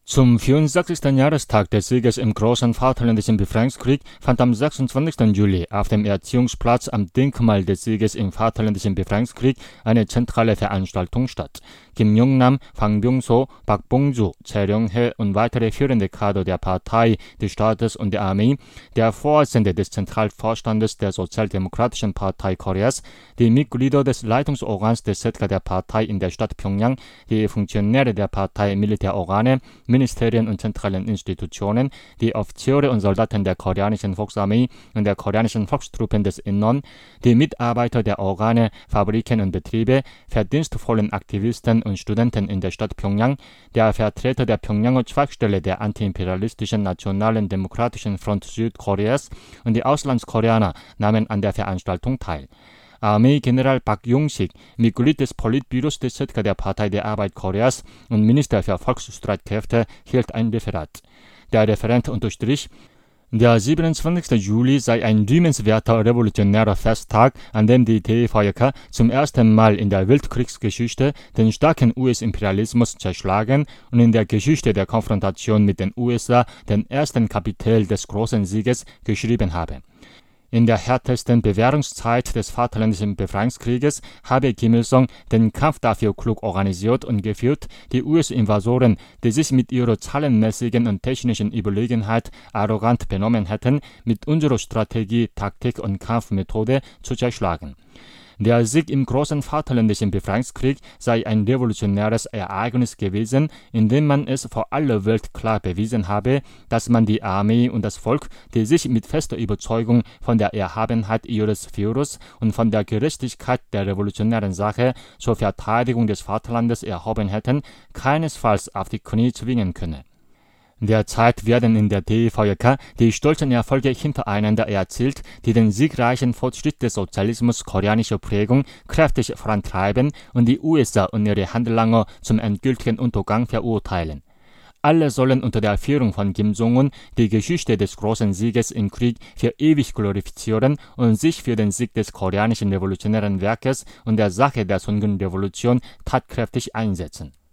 Zum 64. Jahrestag des Sieges im Großen Vaterländischen Befreiungskrieg fand am 26. Juli auf dem Erziehungsplatz am Denkmal des Sieges im Vaterländischen Befreiungskrieg eine zentrale Veranstaltung statt. Kim Jong-nam, Hwang Byung-so, Park Bong-ju, Chae Ryong-hae und weitere führende Kader der Partei, des Staates und der Armee, der Vorsitzende des Zentralvorstandes der Sozialdemokratischen Partei Koreas, die Mitglieder des Leitungsorgans des ZK der Partei in der Stadt Pjöngjang, die Funktionäre der Partei Militärorgane, Ministerien und zentralen Institutionen, die Offiziere und Soldaten der koreanischen Volksarmee und der koreanischen Volkstruppen des Innon, die Mitarbeiter der Organe, Fabriken und Betriebe, verdienstvollen Aktivisten und Studenten in der Stadt Pjöngjang, der Vertreter der Pjöngjanger Zweigstelle der antiimperialistischen Nationalen Demokratischen Front Südkoreas und die Auslandskoreaner nahmen an der Veranstaltung teil. Armeegeneral Park Yong-sik, Mitglied des Politbüros des ZK der Partei der Arbeit Koreas und Minister für Volksstreitkräfte, hielt ein Referat. Der Referent unterstrich, der 27. Juli sei ein rühmenswerter revolutionärer Festtag, an dem die DPJK zum ersten Mal in der Weltkriegsgeschichte den starken US-Imperialismus zerschlagen und in der Geschichte der Konfrontation mit den USA den ersten Kapitel des großen Sieges geschrieben habe. In der härtesten Bewährungszeit des Vaterländischen Befreiungskrieges habe Kim Il-sung den Kampf dafür klug organisiert und geführt, die US-Invasoren, die sich mit ihrer zahlenmäßigen und technischen Überlegenheit arrogant benommen hätten, mit unserer Strategie, Taktik und Kampfmethode zu zerschlagen. Der Sieg im Großen Vaterländischen Befreiungskrieg sei ein revolutionäres Ereignis gewesen, in dem man es vor aller Welt klar bewiesen habe, dass man die Armee und das Volk, die sich mit fester Überzeugung von der Erhabenheit ihres Führers und von der Gerechtigkeit der revolutionären Sache zur Verteidigung des Vaterlandes erhoben hätten, keinesfalls auf die Knie zwingen könne. Derzeit werden in der DPJK die stolzen Erfolge hintereinander erzielt, die den siegreichen Fortschritt des Sozialismus koreanischer Prägung kräftig vorantreiben und die USA und ihre Handlanger zum endgültigen Untergang verurteilen. Alle sollen unter der Führung von Kim Jong-un die Geschichte des großen Sieges im Krieg für ewig glorifizieren und sich für den Sieg des koreanischen revolutionären Werkes und der Sache der Sungun-Revolution tatkräftig einsetzen.